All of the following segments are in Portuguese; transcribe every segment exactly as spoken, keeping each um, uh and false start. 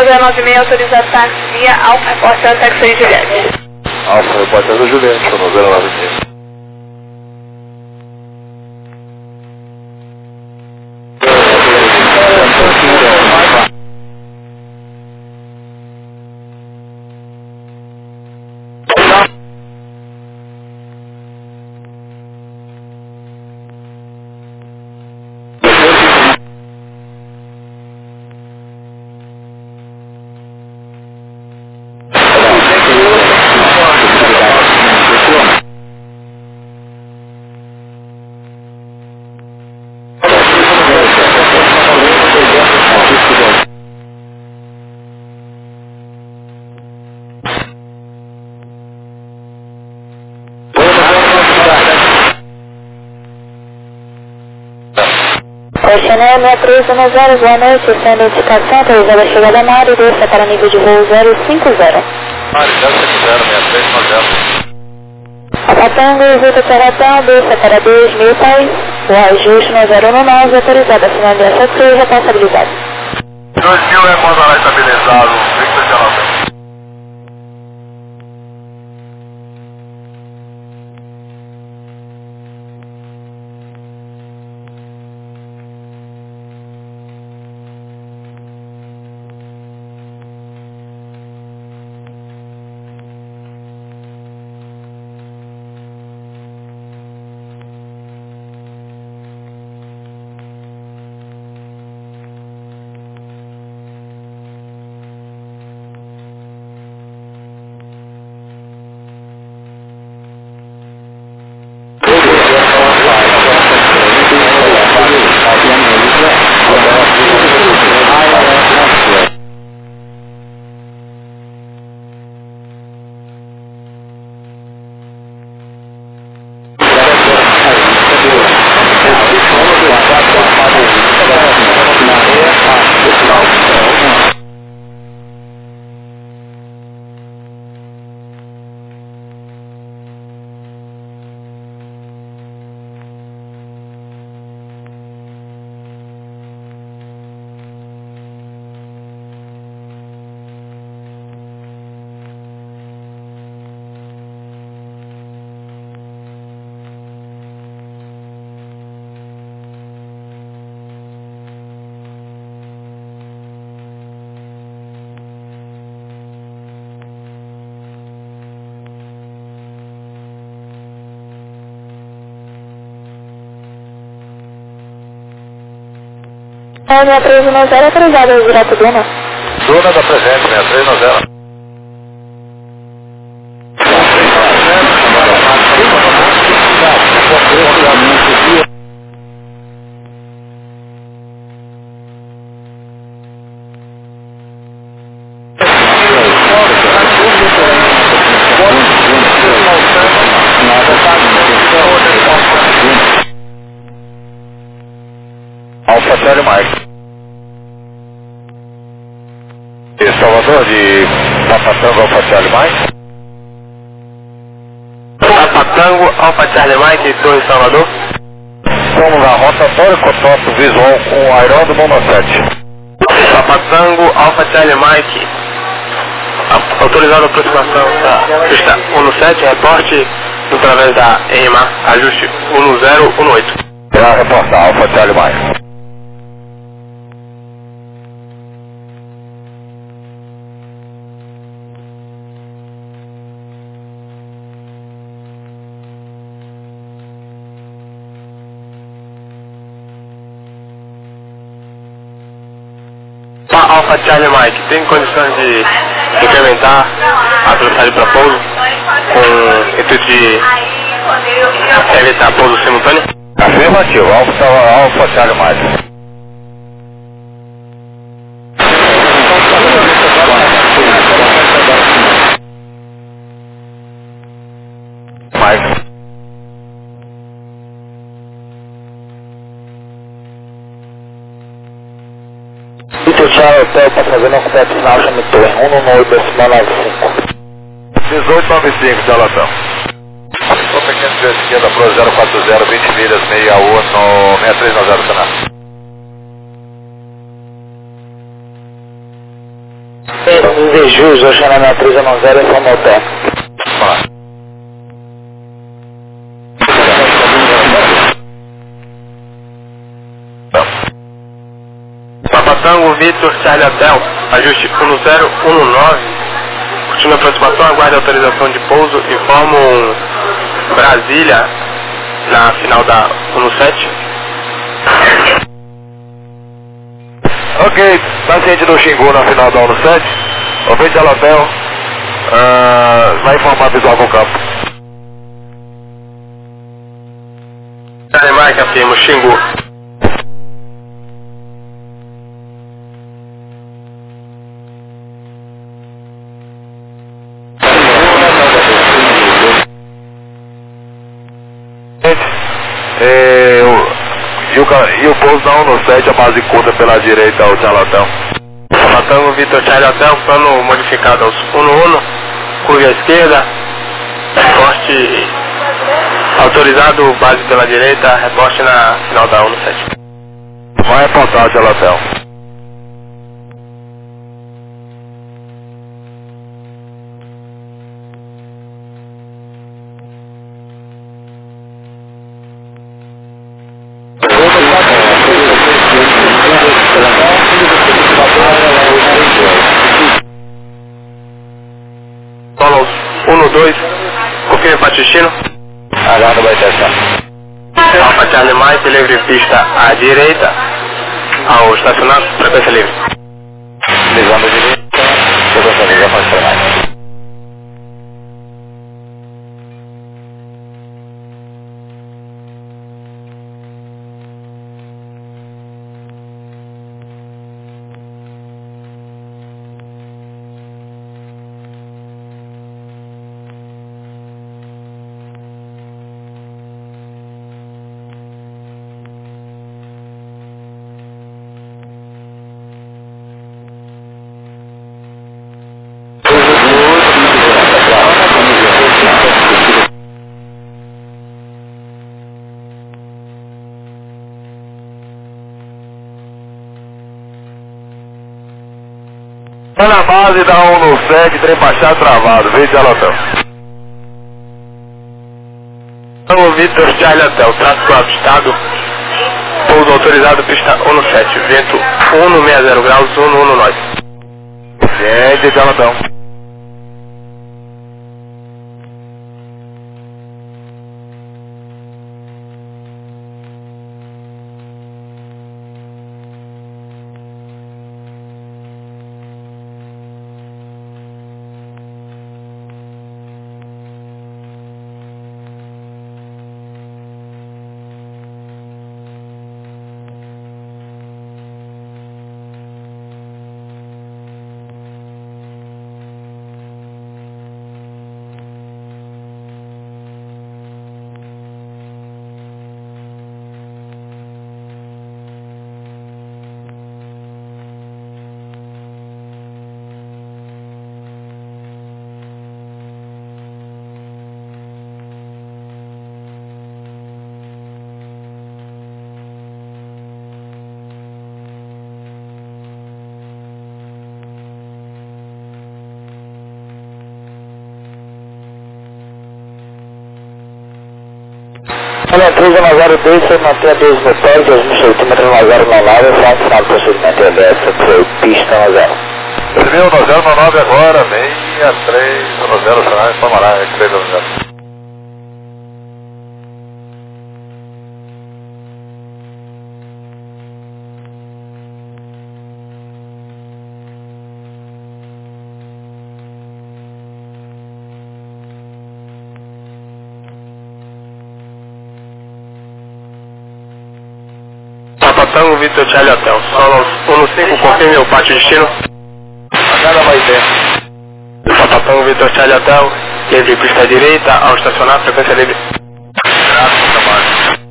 zero nove seis autorizado táxi via Alfa Repórter Taxi Juliette. Alfa Repórter da Juliette, no zero nove seis. Oceanéia seis três um zero, boa noite, sem identificação, autorizada a chegada a Mário, desça para nível de voo zero cinco zero. Mário, zero cinco zero, seis três um zero. Apatango, visita para Natal, desça para dois mil pais, o ajuste no zero um nove, autorizada a finalização de sua responsabilidade. dois mil é Mozará estabilizado, Victor Jonathan. seis três um zero, autorizada direto Duna. Duna da presente, seis três um zero. Alfa Charlie Mike. E Salvador de Papatango Alfa Charlie Mike. Papatango Alfa Charlie Mike, Torre Salvador. Estamos na rotatória Cototo visual com o Airão do Mono sete. Papatango Alfa Charlie Mike. Autorizado a aproximação da pista um sete, reporte através da E M A, ajuste um zero um oito. Será reportar Alfa Charlie Mike. Alfa Charlie Mike, tem condições de incrementar a velocidade para pouso com o intuito de evitar pouso simultâneo? Afirmativo, Alfa, Alfa Charlie Mike. Mike. Vitor Charlie Hotel está fazendo um completo final, chama torre um nove oito decimal nove cinco. dezoito noventa e cinco, Jalatão. Só pequeno de esquerda, Pro zero quatro zero, vinte milhas, meia U, no seis três nove zero, Senado. Jus, Oceana três um zero, informa o hotel. Papa Tango, Vitor, Charlie Hotel, ajuste um zero um nove, continua a aproximação, aguarde a autorização de pouso, informo Brasília, na final da sete. Ok, paciente do Xingu na final da sete, ouvinte ao hotel, uh, vai informar visual com o campo. Charlie Mike, afirmo, Xingu. É, o, e, o, e o pouso da sete, a base curta pela direita ao Charlatão. Patango, Vitor, Charlie Hotel, plano modificado aos um um, curva à esquerda, reporte autorizado, base pela direita, reporte na final da sete. Vai reportar o Charlatão. Solo um dois, confirme para destino. Aguarda vai testar. Alfa Charlie Mike, livre pista à direita, ao estacionado, frequência livre. Visão da direita, frequência livre, Alfa Charlie Mike. Tá na base da um sete, trem baixado travado, veio de Alotão. Tango, Vitor, Charlie Hotel, tráfego ajustado, pouso autorizado, pista um sete, vento um sessenta graus, um um nove. Gente de Alotão. Olha, três um zero dois, você mantém a dois motores, dois mil centímetros um zero nove nove, faz o final do procedimento E B S, foi pista um zero. três mil um zero nove agora, meia três um zero, final, informará, três um zero. Tango, Vitor, Charlie Hotel, solo um cinco, confirme o pátio destino. Nada vai ter. Papa Tango, Vitor, Charlie Hotel, livre pista à direita, ao estacionar, frequência livre. Graças a Deus.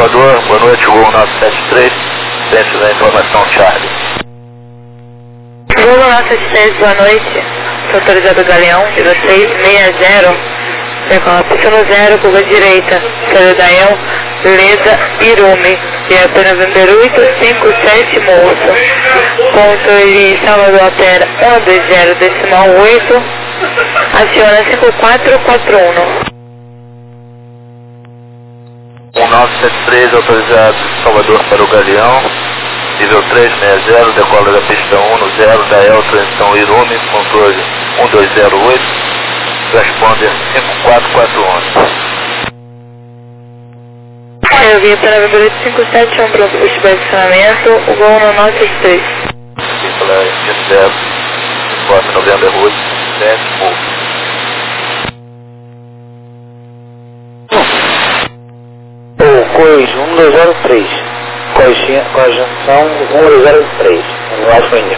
Salvador, boa noite, Gol nove sete três, dentro da informação Charlie. Gol nove sete três, boa noite, sou autorizado Galeão, zero seis seis zero, decola pista no zero, curva direita, Ceredael, Leda, Irume, e é pela November oito cinco sete, moço, controle Salvador Altera um dois zero, decimal oito, aciona cinco quatro quatro um. um nove sete três, autorizado Salvador para o Galeão, nível três seis zero, decola da pista um no zero, da El, transição Irume, controle um dois zero oito, responder cinco quatro quatro um. Eu vim para November oito cinco sete, um para o posto de posicionamento, o gol no nove sete três. Aqui pela N zero, informe November oito sete, moço. Cois um dois zero três, conjunção um dois zero três, no Alfa Índia.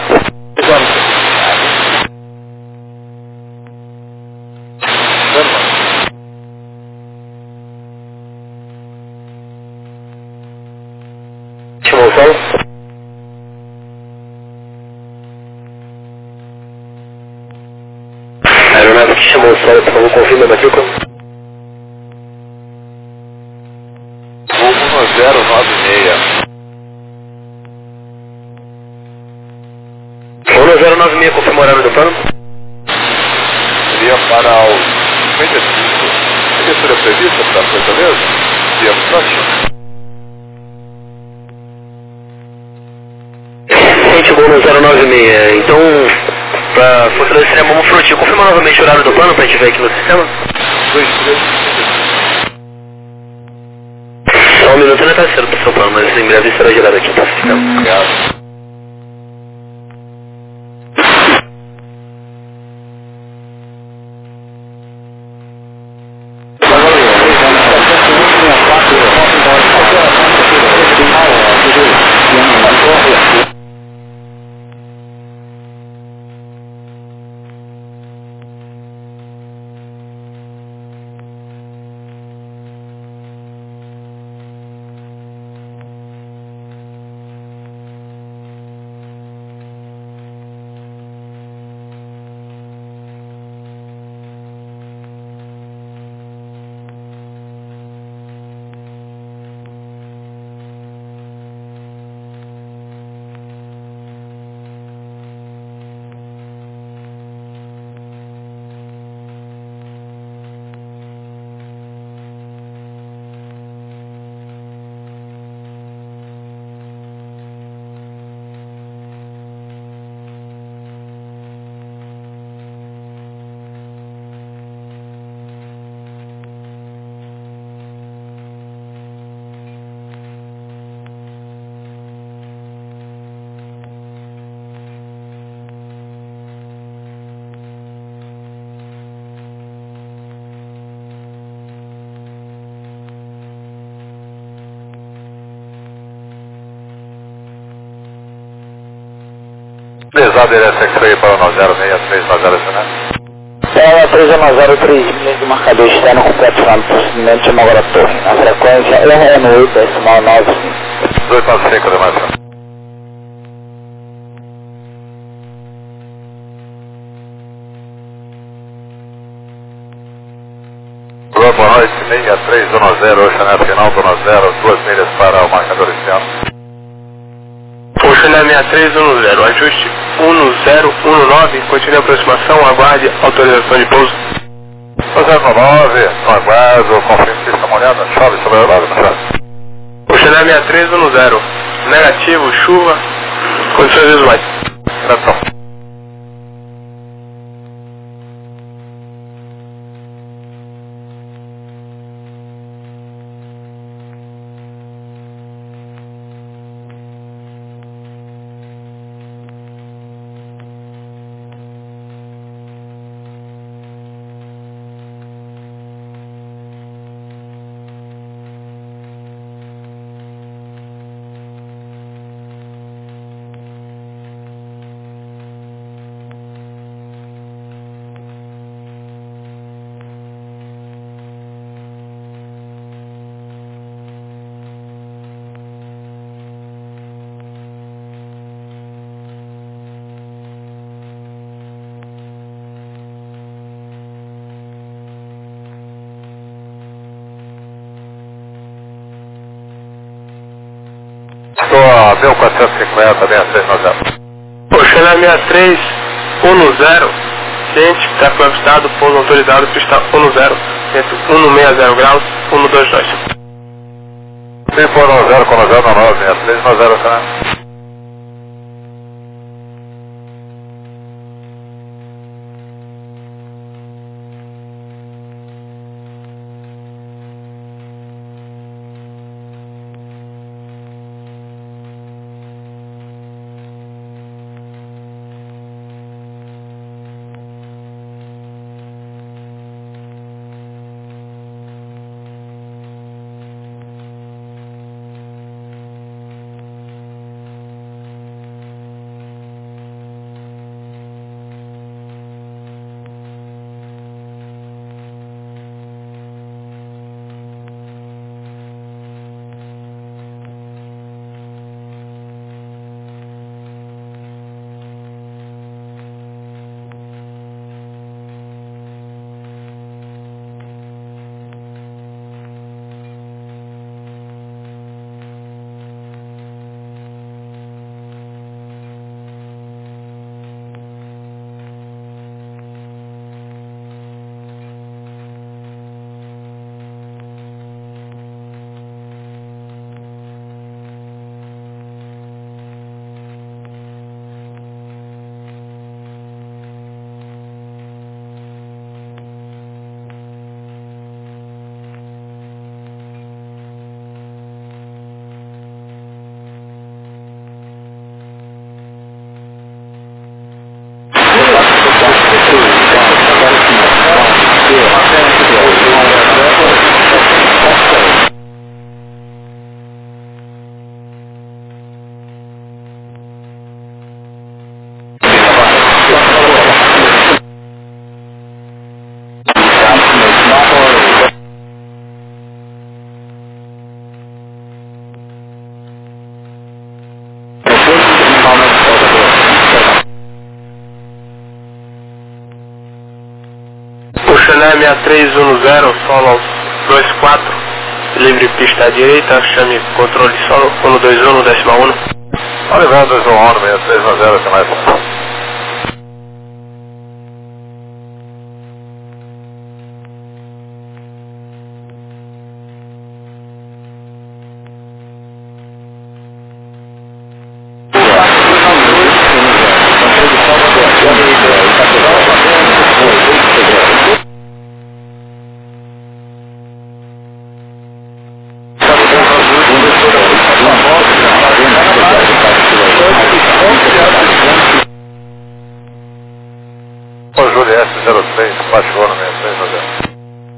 Chamou o solo? A aeronave que chamou o solo, por favor, confirma a matrícula. zero nove seis. um zero nove seis, confirma o horário do plano? Seria para o cinquenta e cinco. A viatura prevista para Fortaleza? Dia próximo. Gente, gol no zero nove seis. Então, para Fortaleza seria Momo Frutinho. Confirma novamente o horário do plano para a gente ver aqui no sistema? dois três. Só um minuto ainda está certo para o seu plano, mas em breve será gerado aqui para o sistema. Obrigado. Pesado ele X-Ray para o zero seis três zero, né? É, três zero três, linha de marcador externo completo no procedimento de agora torre. A frequência é R N oito, decimal nove cinco. dois nove cinco, demais. Boa noite, linha três zero, Oceanet final, zona zero, duas milhas para o marcador externo. Oceanet sessenta e três dezesseis, ajuste um zero um nove, continue a aproximação, aguarde autorização de pouso. um zero nove, não aguardo, confirmo que está molhando, chove sobre a aeronave, não chove. Oceanet sessenta e três dezesseis, negativo, chuva, condições visuais. Gratão. a mil quatrocentos e cinquenta, seis três nove zero. Oxalá seis três um zero, ciente, tráfego avistado, pouso autorizado, pista um zero, vento cento e sessenta graus, cento e vinte e dois. cinco um zero com zero nove, seis três nove zero, tá? seis três um zero, solo dois quatro, livre pista à direita, chame controle solo um dois um, décima um. Olha, dois um um, seis três nove zero, até mais. zero seis, baixou no seis três nove zero.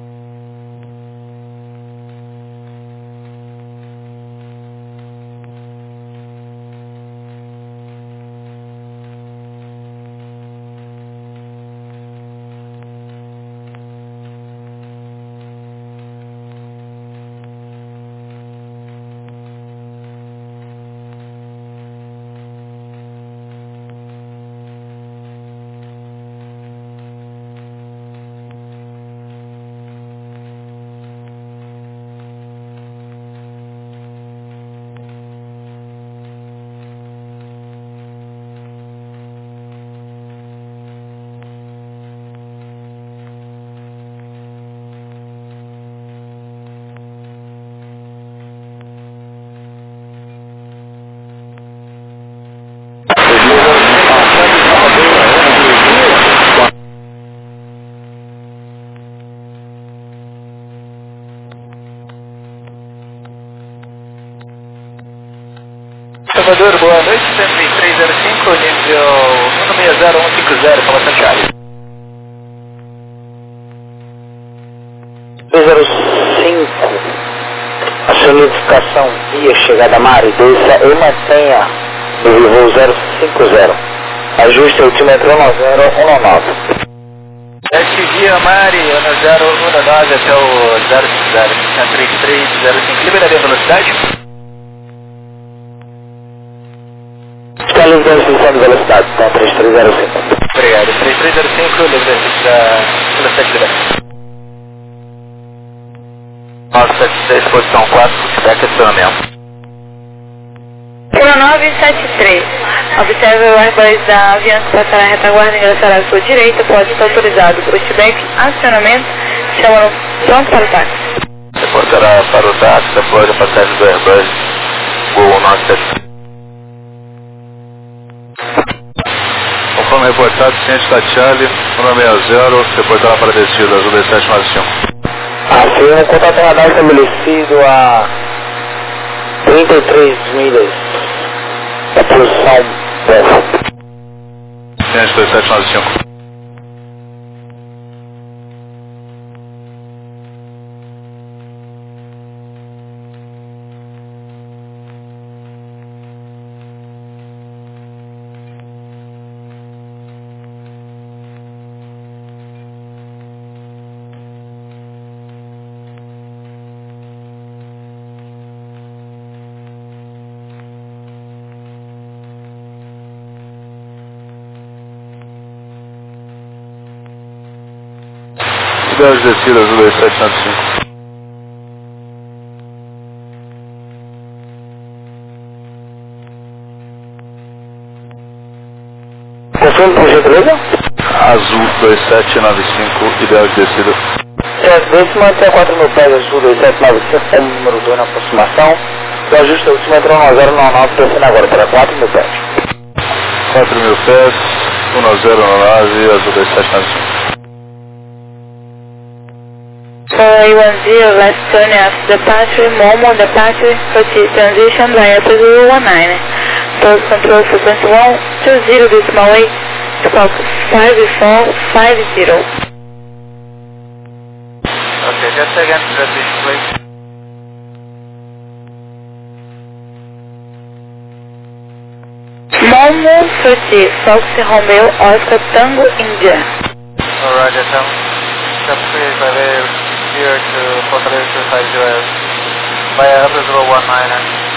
Salvador, boa noite, cento e três zero cinco, nível um seis zero um cinco zero, Fala Santiago. dois zero cinco, a solicitação via chegada Mari, desça e mantenha no voo zero cinco zero, ajuste altímetro um zero um nove. Este via Mari, um zero um nove até o zero cinco zero, três três zero cinco, liberaria a velocidade? Está livre da restrição de velocidade, tá? três três zero cinco. Obrigado, três três zero cinco, livre da velocidade liberada. nove sete seis, posição quatro, feedback acionamento. sete três. Observe o Airbus da Avianca passar a retaguarda e ingressar à sua direita. Pode estar autorizado. Pushback, acionamento, chama pronto para o táxi. Reportará para o táxi, após a passagem do Airbus Gol nove sete. Conforme reportado, ciente da Charlie, número sessenta, reportará para descida, azul dois sete nove cinco. Assim, o contato radar estabelecido a trinta e três milhas da posição dessa. Ciente dois sete nove cinco. Cidade descida, azul dois sete nove cinco. Confirme, por gentileza? Azul dois sete nove cinco, ideal de descida. É, desse manter quatro mil pés, azul dois sete nove cinco, como número dois na aproximação. O ajuste altimetro um zero nove nove, descendo agora para quatro mil pés. quatro mil pés, um zero nove, azul dois sete nove cinco. four A one zero, left turn after departure, Momo departure, proceed transition via two zero one nine. Total control frequency one two zero decimal eight, squawk five four five zero. Okay, just again, transition please. Momo proceed, Fox Romeo Oscar Tango India. Alright, então, step three by rail, here to Fortaleza two five zero via Upper zero one nine.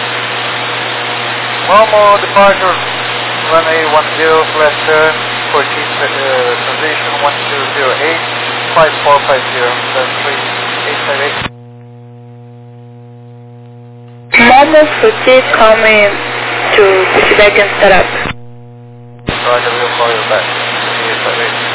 Momo departure, runway one zero, left turn, proceed uh, transition one two zero eight, five four five zero, that's three eight five eight. Momo proceed coming to pushback and set up. Roger, we'll call you back. three eight five eight.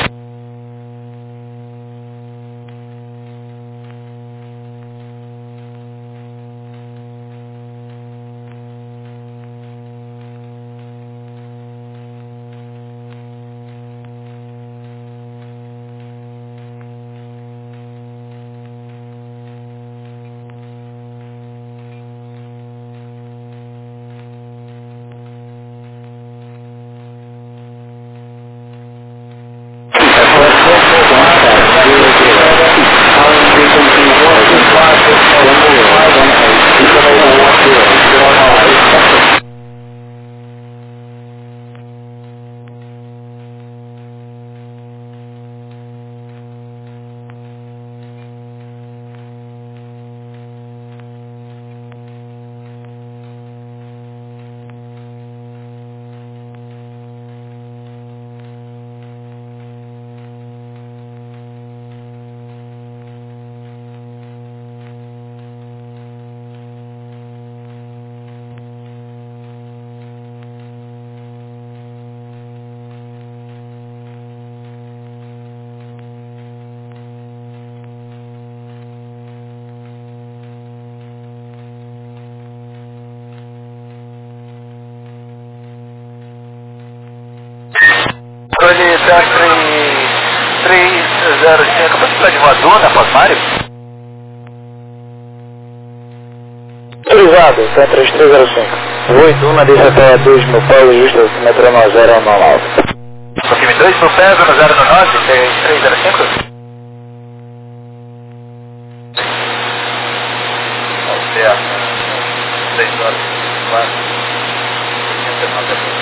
Controle três zero cinco, você está de voador na Pasmário? Autorizado, T três três zero cinco. oito, uma desce até dois mil pés, ajuste altimetro um zero nove. Confirme dois mil pés, um zero nove, três zero cinco? Certo. seis horas, quatro, oitenta e nove.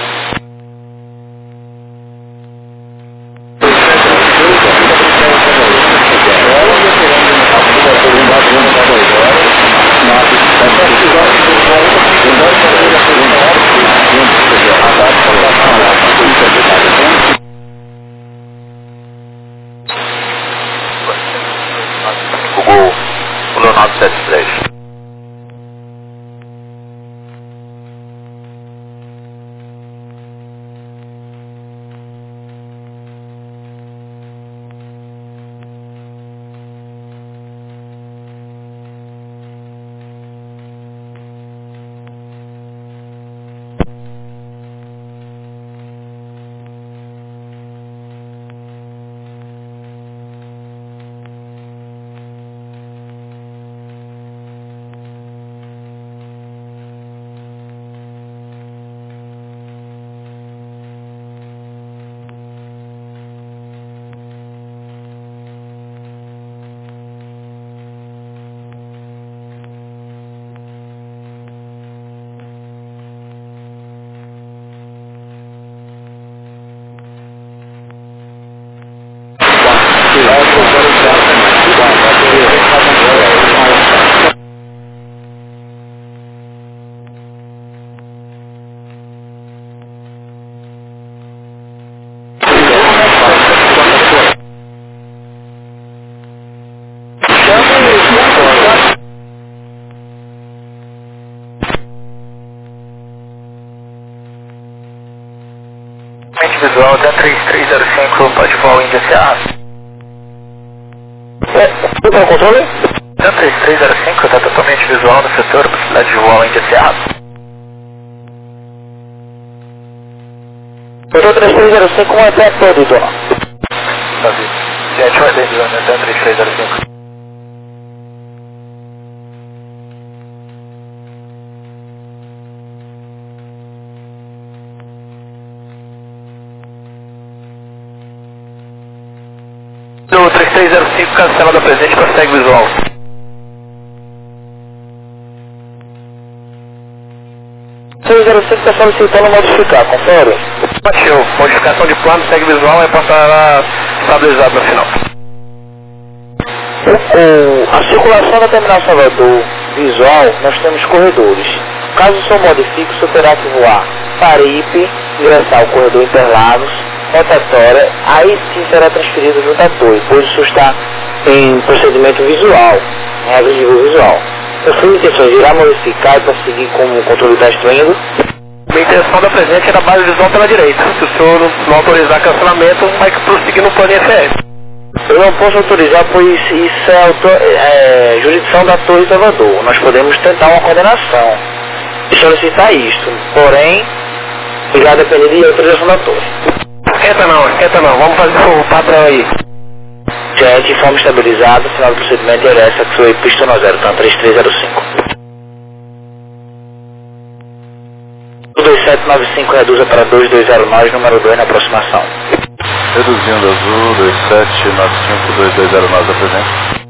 Google nove sete três. totalmente visual, até três três zero cinco, pode voar o Índia C A. É, tudo para o controle? até três três zero cinco, está totalmente visual no setor, possibilidade de voar o Índia C A. Setor três três zero cinco, um até todo, dona. Davi. Jet Ordem, drone, até três três zero cinco. O três três zero cinco cancelado a presente, prossegue visual. três zero cinco está solicitando modificar, confere? Show. Modificação de plano, segue visual, aí passará estabilizado no final. O, a circulação da Terminal Salvador visual, nós temos corredores. Caso o senhor modifique, o senhor terá que voar Paripe, ingressar ao corredor Interlagos, rotatória, aí sim será transferido junto à torre, pois isso está em procedimento visual, em regras de voo visual. O fim de intenções irá modificar para seguir como o controle está instruindo. A intenção da presente era a base visual pela direita. Se o senhor não autorizar cancelamento, vai prosseguir no plano I F R. Eu não posso autorizar, pois isso é, auto, é jurisdição da Torre Salvador. Nós podemos tentar uma coordenação e solicitar isto, porém, irá depender de autorização da Torre. Esquenta não, esquenta não. Vamos fazer o padrão aí. Jet, forma estabilizada, final do procedimento é essa que foi pista no zero, então três três zero cinco. dois sete nove cinco reduza para dois dois zero nove, número dois na aproximação. Reduzindo azul, dois sete nove cinco, dois dois zero nove, apresente.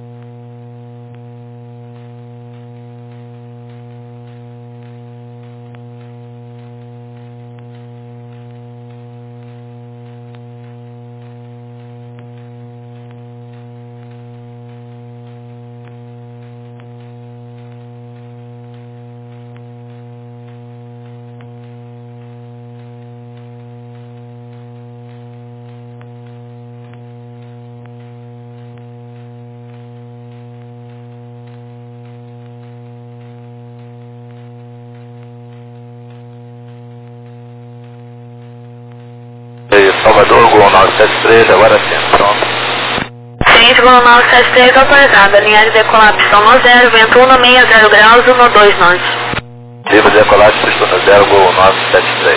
Salvador, Gol nove sete três, agora sim, pronto. Sim, Gol nove sete três autorizada, linha de decolapso no zero, vento um seis zero graus, um dois norte. Livre de decolagem, pista no zero, Gol nove sete três.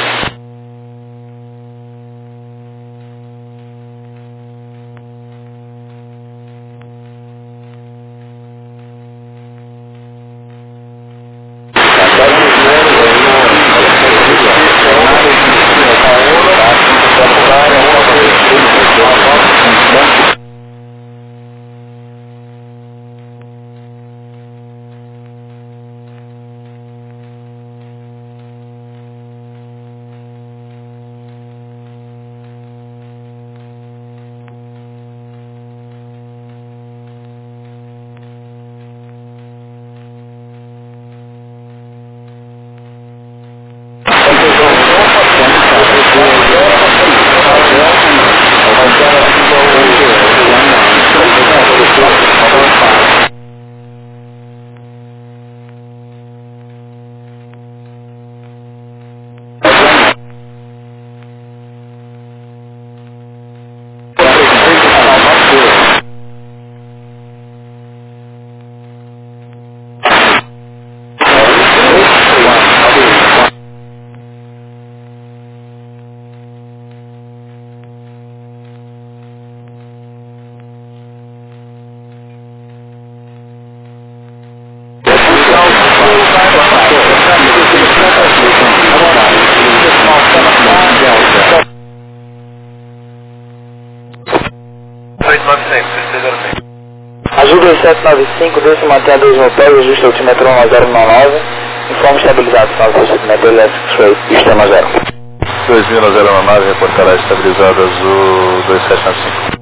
Azul dois sete nove cinco, desce e mantém a dois no pé, ajusta o altimetro um zero nove, informe estabilizado, final do procedimento elétrico, foi pista no zero. dois mil zero nove, reportará estabilizado azul dois sete nove cinco.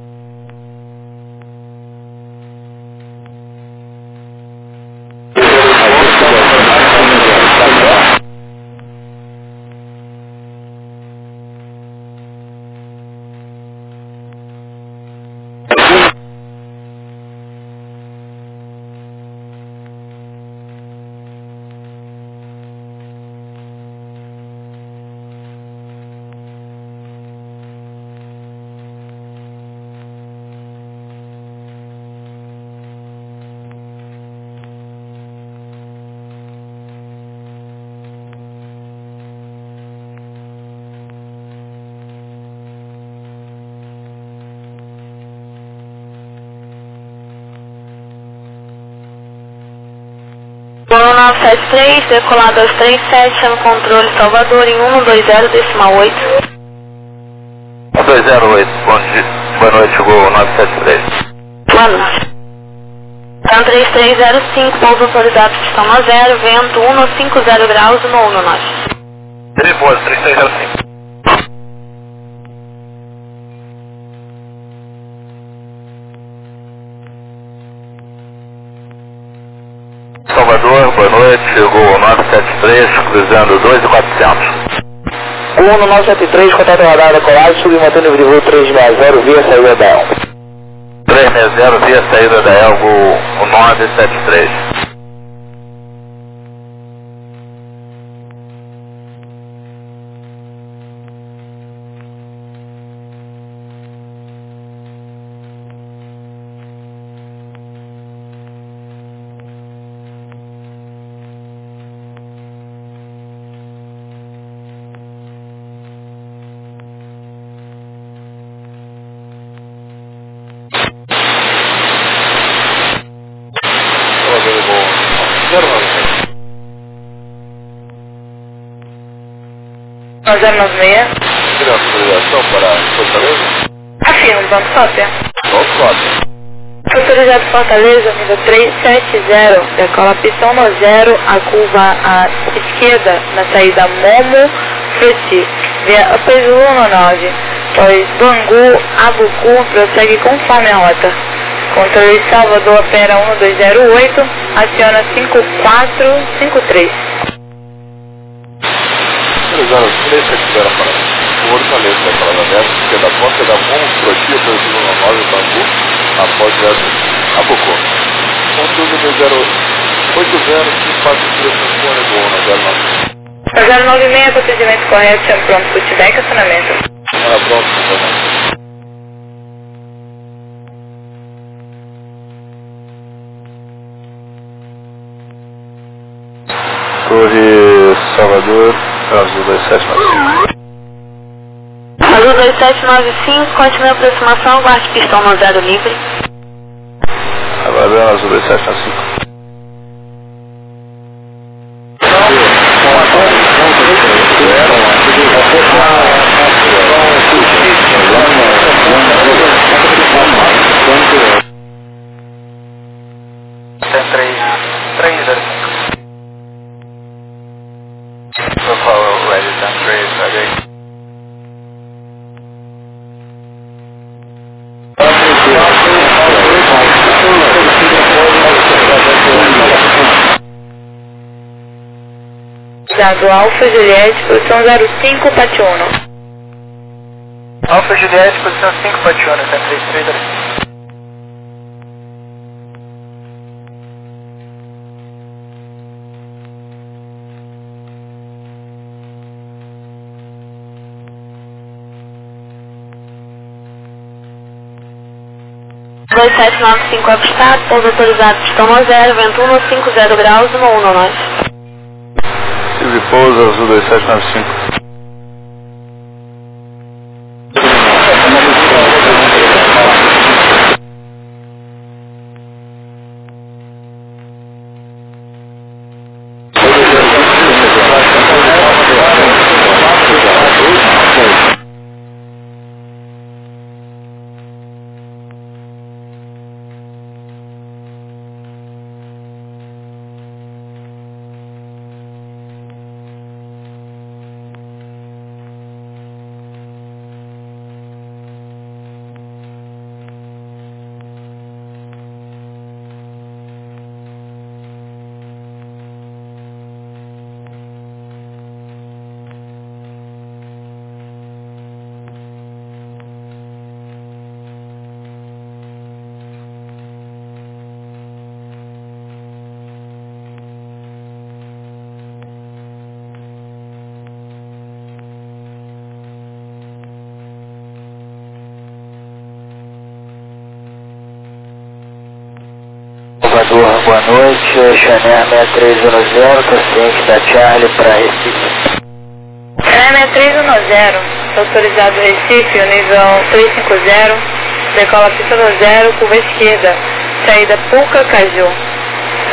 nove sete três, decolado aos trinta e sete, no controle Salvador em um dois zero, decimal oito. um dois zero oito, bom dia, boa noite, Gol nove sete três. Boa noite. Então três três zero cinco, pouso autorizado, pistão a zero, vento um cinco zero graus, no um nove. Tripose, três três zero cinco. Salvador, boa noite, chegou nove sete três, cruzando dois mil e quatrocentos. um nove sete três, contato radar decolado, submantendo o nível três seis zero via saída da Elgo. três seis zero via saída da Elgo nove sete três. zero nove seis. Tira a autorização para Fortaleza? Afirmo, Banco Sócia. Banco Sócia. Autorizado Fortaleza, nível três sete zero, decola pistão no zero, a curva à esquerda, na saída Momo, Fruti, via Upper nove, pois Bangu, Abucu, prossegue conforme a rota. Controle Salvador, opera um dois zero oito, aciona cinco quatro cinco três. Utilizaram os três que tiveram para o Fortaleza da Calada Aberta, esquerda ponta da Monfrotia, Brasil nove, Bangu, após essa, Abucu. Contudo, dois zero oito zero, cinco quatro três, Antônio, Gol, na zero nove. zero nove seis, procedimento correto, chama pronto, feedback, acionamento. Ah, pronto, então. Torre Salvador, Azul dois sete nove cinco. Azul dois sete nove cinco, continue a aproximação, guarde pistão no zero livre. Aguardando Azul dois sete nove cinco. três três zero cinco. So follow ready ten three, ready. Dado Alfa Juliette, posição zero cinco, Patiuno. Alfa Juliette, posição cinco, Patiuno, ten três três zero cinco. dois sete nove cinco avistado, pouso autorizado, pistão no zero, vento um cinco zero graus, no um nove. Silvio Pouso, Azul dois sete nove cinco. Salvador, boa noite, Chanel seis três um zero, paciente da Charlie para Recife. Chanel seis três um zero, autorizado Recife, o nível três cinco zero, decola pista no zero, curva esquerda, saída Puca Caju.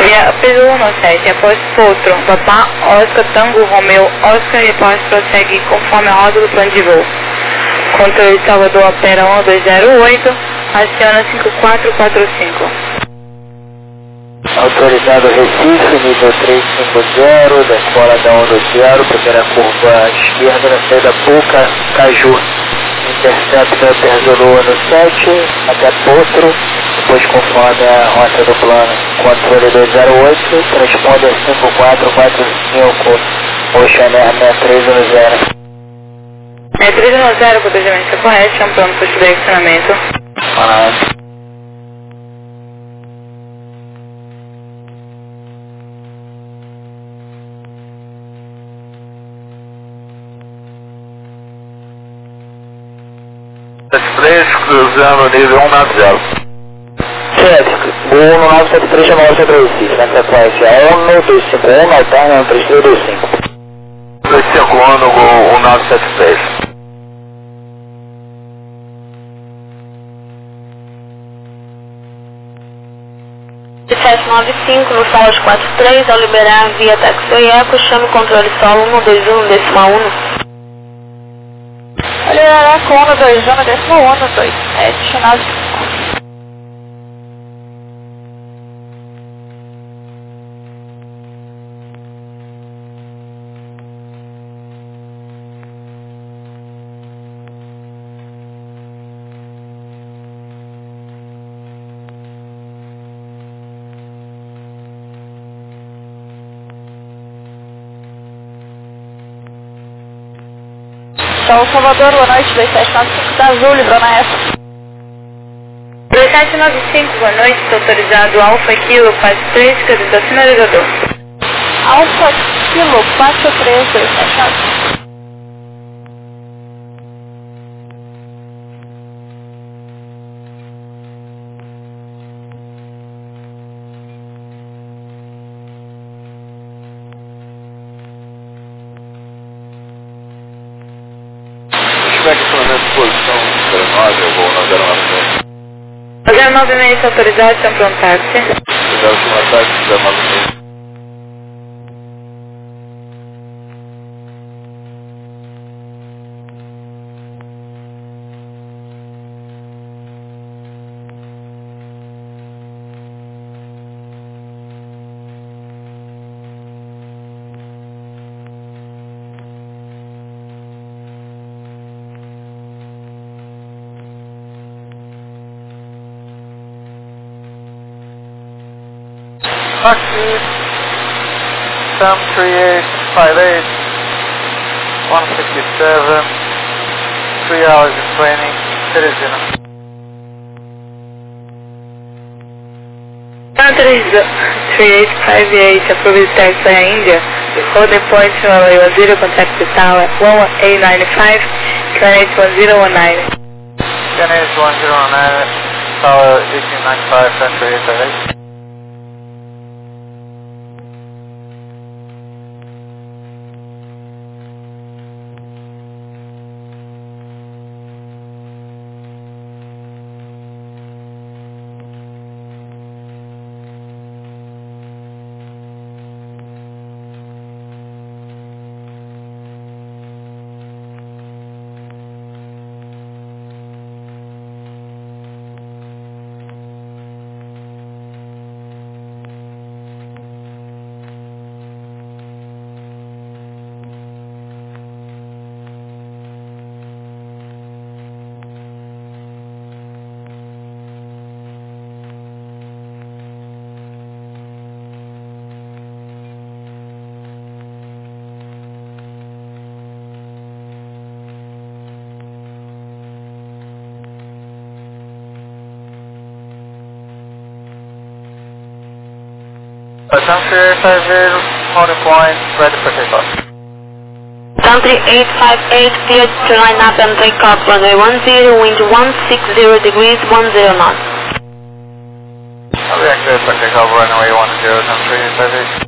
Via Peru no sete, após Potro, Papá, Oscar, Tango, Romeu, Oscar e após prossegue conforme a rota do plano de voo. Controle de Salvador opera um dois zero oito, aciona cinco quatro quatro cinco. Autorizado Recife, nível três cinco zero, decola da um dois zero, primeira curva esquerda na saída Puca, Caju. Intercepta Perzolua no sete, até Potro, depois conforme a rota do plano. Controle dois zero oito, transponder cinco quatro quatro cinco, Oceanair seis três um zero. seis três um zero, protegimento correto, chamando para o direcionamento. Parado. sete três, cruzando nível um nove zero. sete, Gol no nove sete três, chamou você para Recife, na sequência um dois cinco um, alterna um três três dois cinco. dois cinco um no Gol um nove sete três. sete nove cinco no Solos quatro três, ao liberar via Taxi Eco, chame controle solo um dois um, decimal um. Ao liberar com um dois um, decimal um, dois sete nove cinco. Sol Salvador, boa noite, dois sete nove cinco da Azul, livrando a essa. dois sete nove cinco, boa noite, está autorizado Alfa Kilo, faz três, cadê o sinalizador? Alfa Kilo, quatro três dois sete nove cinco. Como é que estão na disposição zero nove, eu vou na zero nove. O zero nove seis está autorizado, estão pronto táxi. zero nove táxi, zero nove seis. Taxi, Sam three eight five eight, one fifty-seven, three hours in training, Teresina. Country three eight five eight, approved taxi Air India. Holding point runway one zero, contact the tower one eight nine five, Q N H one zero one nine. Q N H one zero one nine, tower eighteen ninety-five, Country eight five eight. Country eight five eight, holding point, ready for takeoff. Country eight five eight, cleared to line up and take off runway one zero, wind one six zero degrees, one zero knots. I'll be activated for takeoff runway one zero, Country eight five eight.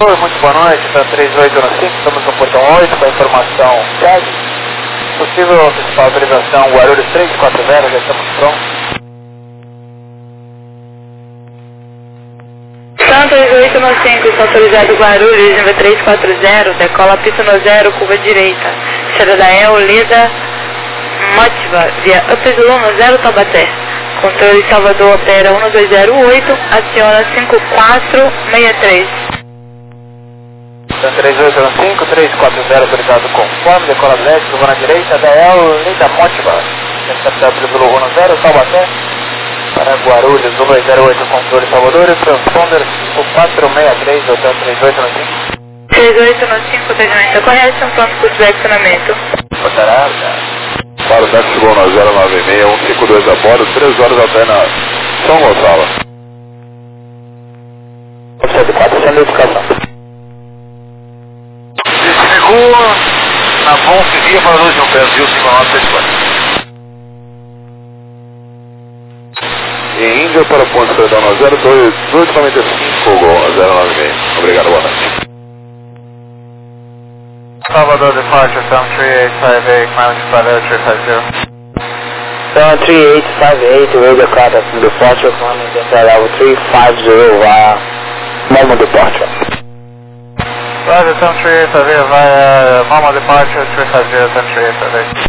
Oi, muito boa noite, tá três oito um cinco, estamos no portão oito com a informação S E G. Possível antecipar a autorização Guarulhos três quatro zero, já estamos prontos. São três oito um cinco, está autorizado Guarulhos, nível três quatro zero, decola pista no zero, curva direita. Estrada da El, Lida, Motiva, via Upzulu no zero Taubaté. Controle Salvador opera um dois zero oito, aciona cinco quatro seis três. três oito um cinco, três quatro zero, autorizado conforme, decola leste, curva na direita, da El, Lida, Motiva. Capital Upzulu um zero Taubaté. Para Guarulhos, um dois zero oito, controle Salvador, transponder cinco quatro seis três, hotel três oito um cinco. três oito um cinco, atendimento correto, são prontos por direcionamento. Botarada. Para o Mexico na zero nove seis, um cinco dois a bordo, três horas até na São Gonçalo. cento e quatro, sem notificação. Desligou na Ponce Via para Luz de um Brasil, cinco nove seis quatro. Em Índia para Ponte Federal na zero dois oito nove cinco, Gol na zero nove seis. Obrigado, boa noite. Salvador departure, seven three eight five eight, mileage five zero three five zero. seven three eight five eight, radio contact from departure, climbing Delta level three five zero via Momo departure. Roger, seven three eight five eight via Momo departure, three five zero, seven three eight five eight.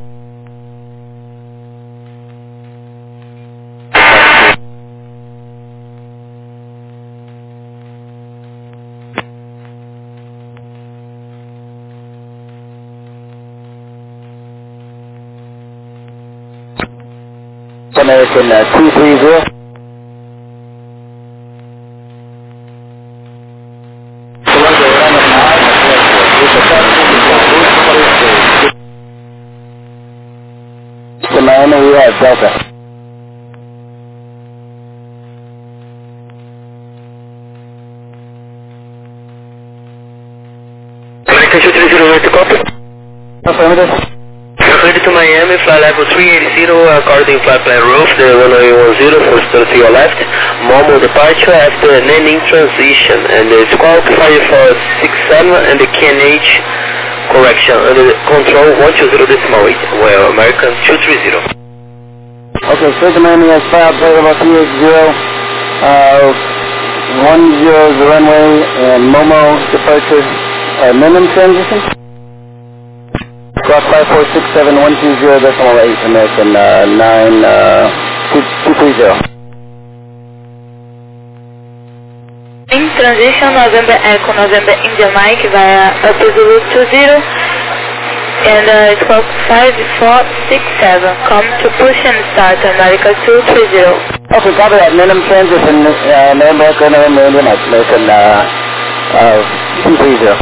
American uh, two three zero. To Miami, we have Delta. American two three zero, right to copy? Affirmative. Ready to Miami, flight level three eighty, according flight plan roof, the runway one zero, first to your left, Momo departure after landing transition, and the squawk five four six seven, and the K N H correction, and the control one two zero decimal eight, well, American two three zero. Okay, First Miami has filed plate level three eighty, uh, one zero is the runway, and Momo departure, uh, minimum transition. Squawk five four six seven one two zero decimal eight, American uh, nine uh, two three zero. In transition, November Echo, November India Mike via Upzulu two zero, and uh, squawk five four six seven. Come to push and start, America two three zero. Okay, copy that. Minimum transition, uh, American, November India Mike, American uh, uh, two three zero.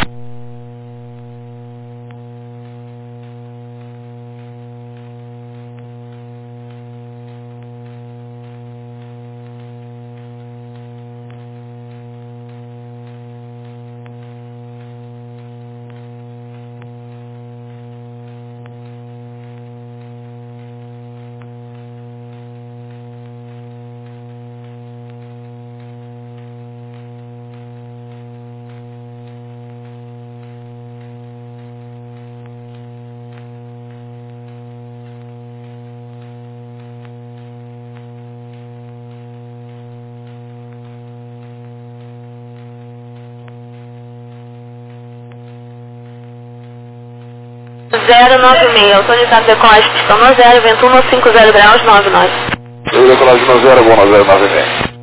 zero nove seis, autorizado decolagem pistão no zero, vento um cinco zero graus, nove nove. Eu decolagem no zero, Gol na zero nove seis.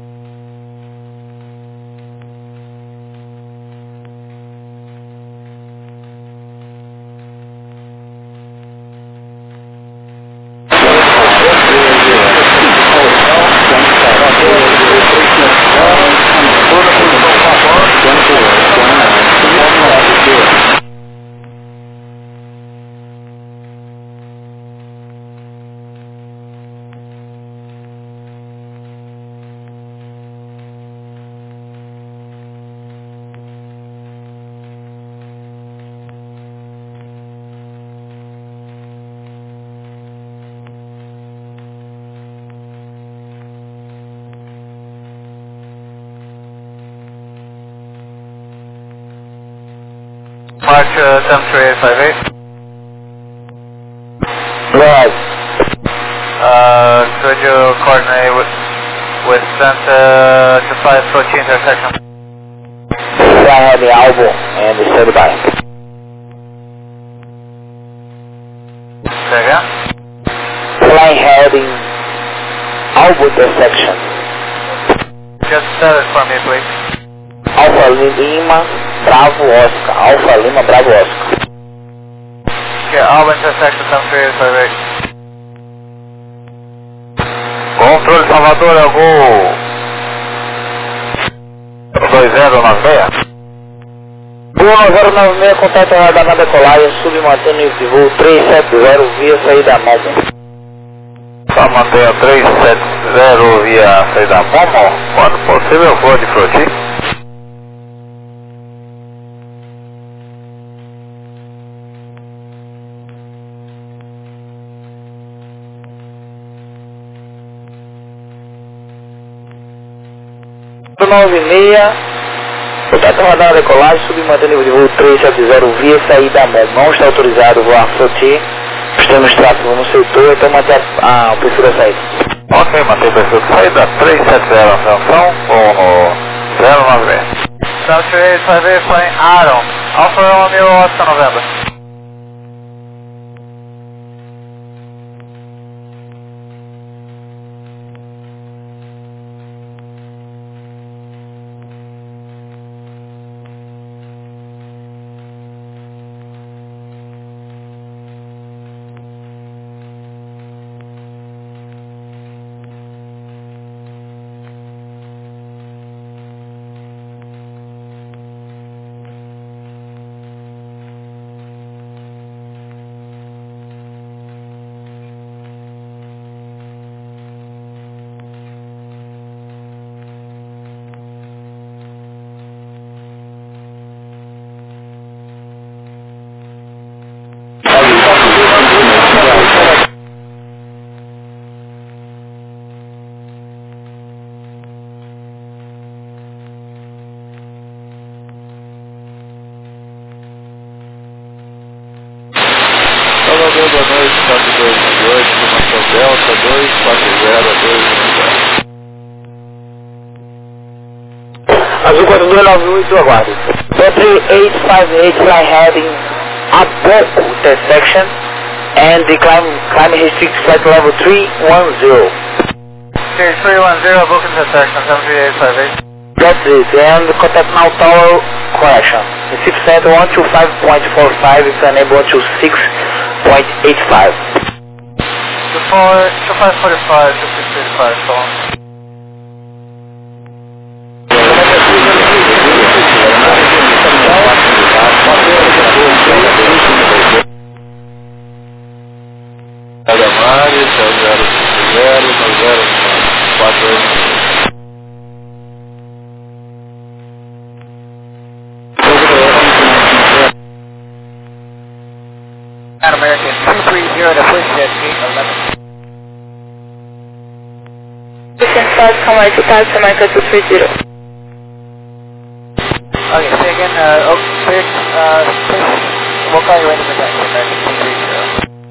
Departure seven three eight five eight. Go ahead. Uh, could you coordinate with, with Santa to five fourteen intersection? Fly heading Albo and stand by. Say again? Fly heading Albo intersection. Just spell it for me, please. Alfa Lima Bravo Oscar. Alfa Lima Bravo Oscar. Okay, Alba intersection seven three eight five eight. Controle Salvador, é o voo dois zero nove seis. Voo nove zero nove seis, contato radar na decolagem, submantendo de voo trezentos e setenta via saída Momo. Só mantenha trezentos e setenta via saída Momo, quando possível voo de froti. nove seis, contato radar na decolagem, submantendo nível de voo trezentos e setenta via saída Momo. Não está autorizado voar froti. Temos tráfego no setor, então mantém a, a, o perfil da saída. Ok, mantém o perfil de saída trezentos e setenta a atenção, ou no zero nove seis. seven three eight five eight flying Aaron. Alpha Romeo Oscar November. Salvador, boa noite, quatro dois nove oito, informação Delta dois quatro zero dois um zero. Azul quatro dois nove oito, aguarde. three eight five eight, fly heading Apoco intersection and the climb, climb restrict flight level three one zero. Okay, three one zero, book intersection seven three eight five eight. That's it, and contact now tower correction. Recife center one two five point four five, if enable one two six point eight five. two five forty-five, two six eighty-five, so on. Adamari, zero zero zero zero quatro oito. American two three zero to push at eight eleven. Pushing five, come right to taxi, America two three zero. Okay, say again, uh, oh, clear, uh, push, we'll call you in the taxi, American two three zero.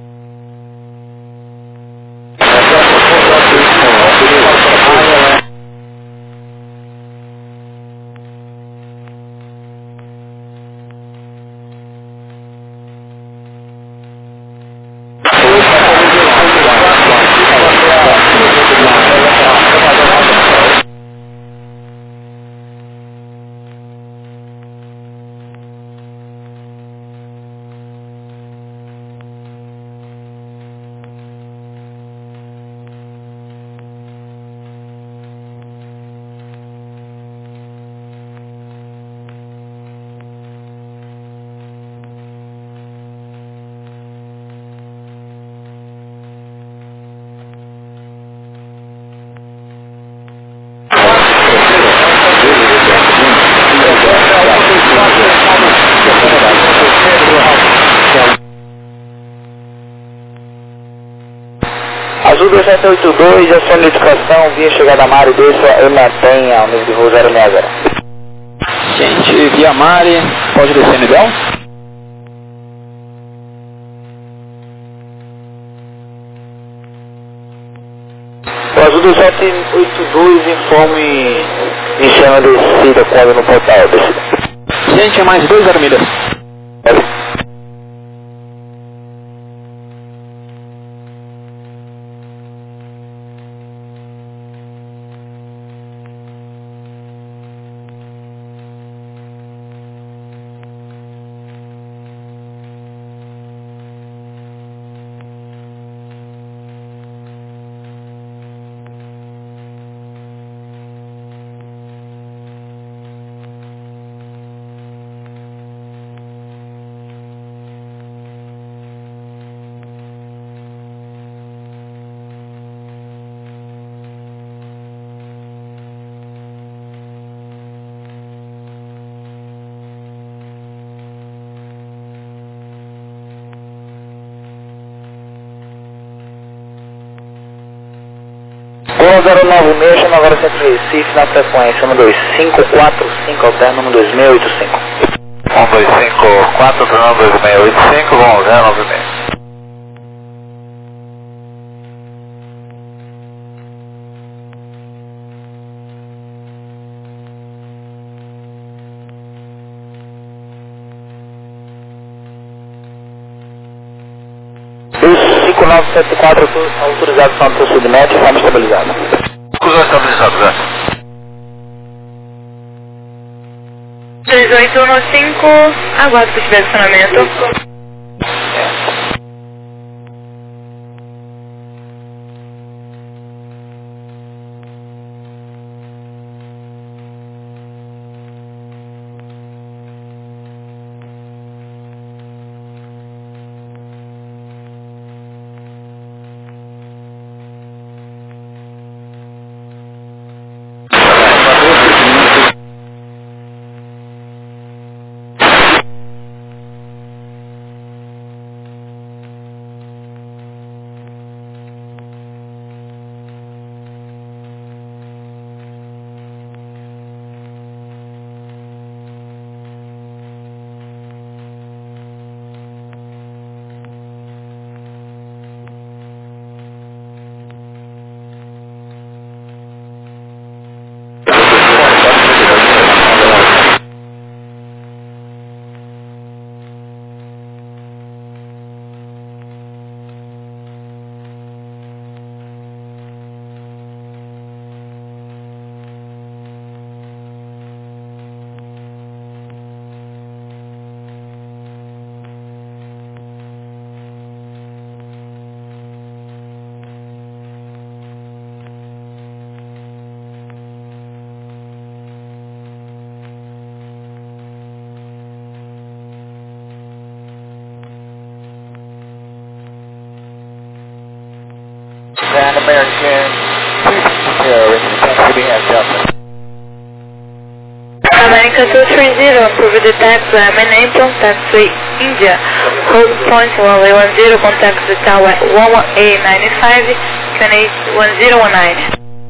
Azul dois sete oito dois, a sua notificação, via chegada Mari, desça e mantenha o nível de voo zero seis zero. Gente, via Mari, pode descer no ideal? do sete oito dois, informe iniciando a descida quando no portal, descida. Gente, é mais dois zero milhas. um zero nove seis, chama agora Centro Recife na frequência um dois cinco quatro cinco, alterno um dois seis oito cinco. um dois cinco quatro, alterno um dois seis oito cinco, vamos zero nove seis. cinco nove sete quatro, autorização para o subnet, forma estabilizada. Cruzou estabilizado, Zé. dois oito um cinco, aguardo se tiver acionamento. Pan American, please prepare in the taxi and Delta. America two three zero, approve the taxi, M N A from taxi India. Hold point one one one zero, contact the tower one one eight nine five, Canadian one zero one nine.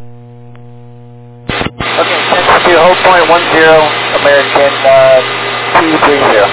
Okay, taxi to hold point one zero, American uh, two three zero.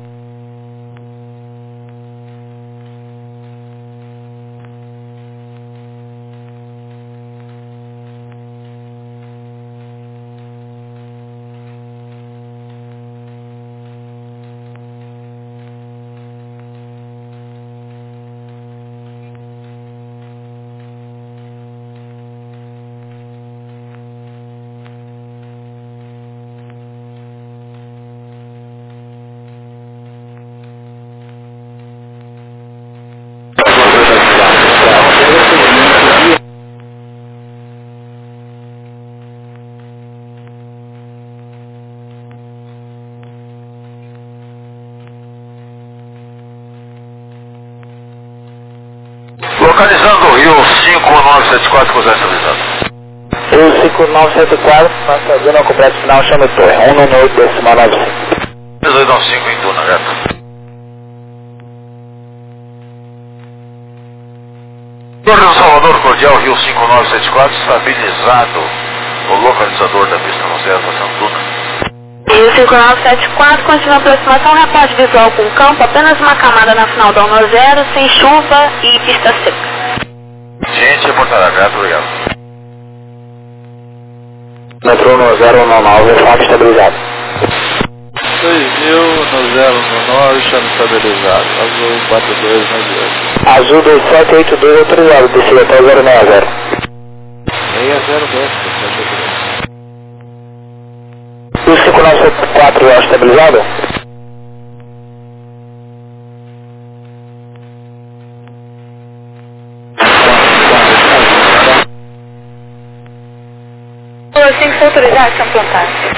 Localizando o Rio cinco nove sete quatro, cruzar estabilizado. Rio cinco nove sete quatro, nós fazendo a completa final, chama torre, um nove oito decimal nove cinco. dois nove cinco em Tuna, gato. Rio Salvador, cordial, Rio cinco nove sete quatro, estabilizado o localizador da pista no zero, passando Tuna. Rio cinco nove sete quatro, continua a aproximação, reporte visual com campo, apenas uma camada na final da um zero, sem chuva e pista seca. Gente, reportará, gato, obrigado. Metro um zero um nove, chame estabilizado. dois mil no zero um nove, chame estabilizado. Azul quatro dois nove oito. Azul dois sete oito dois autorizado, descer até zero seis zero. seis zero dois, O cinco nove quatro é estabilizado? Assim que for autorizado, são plantados.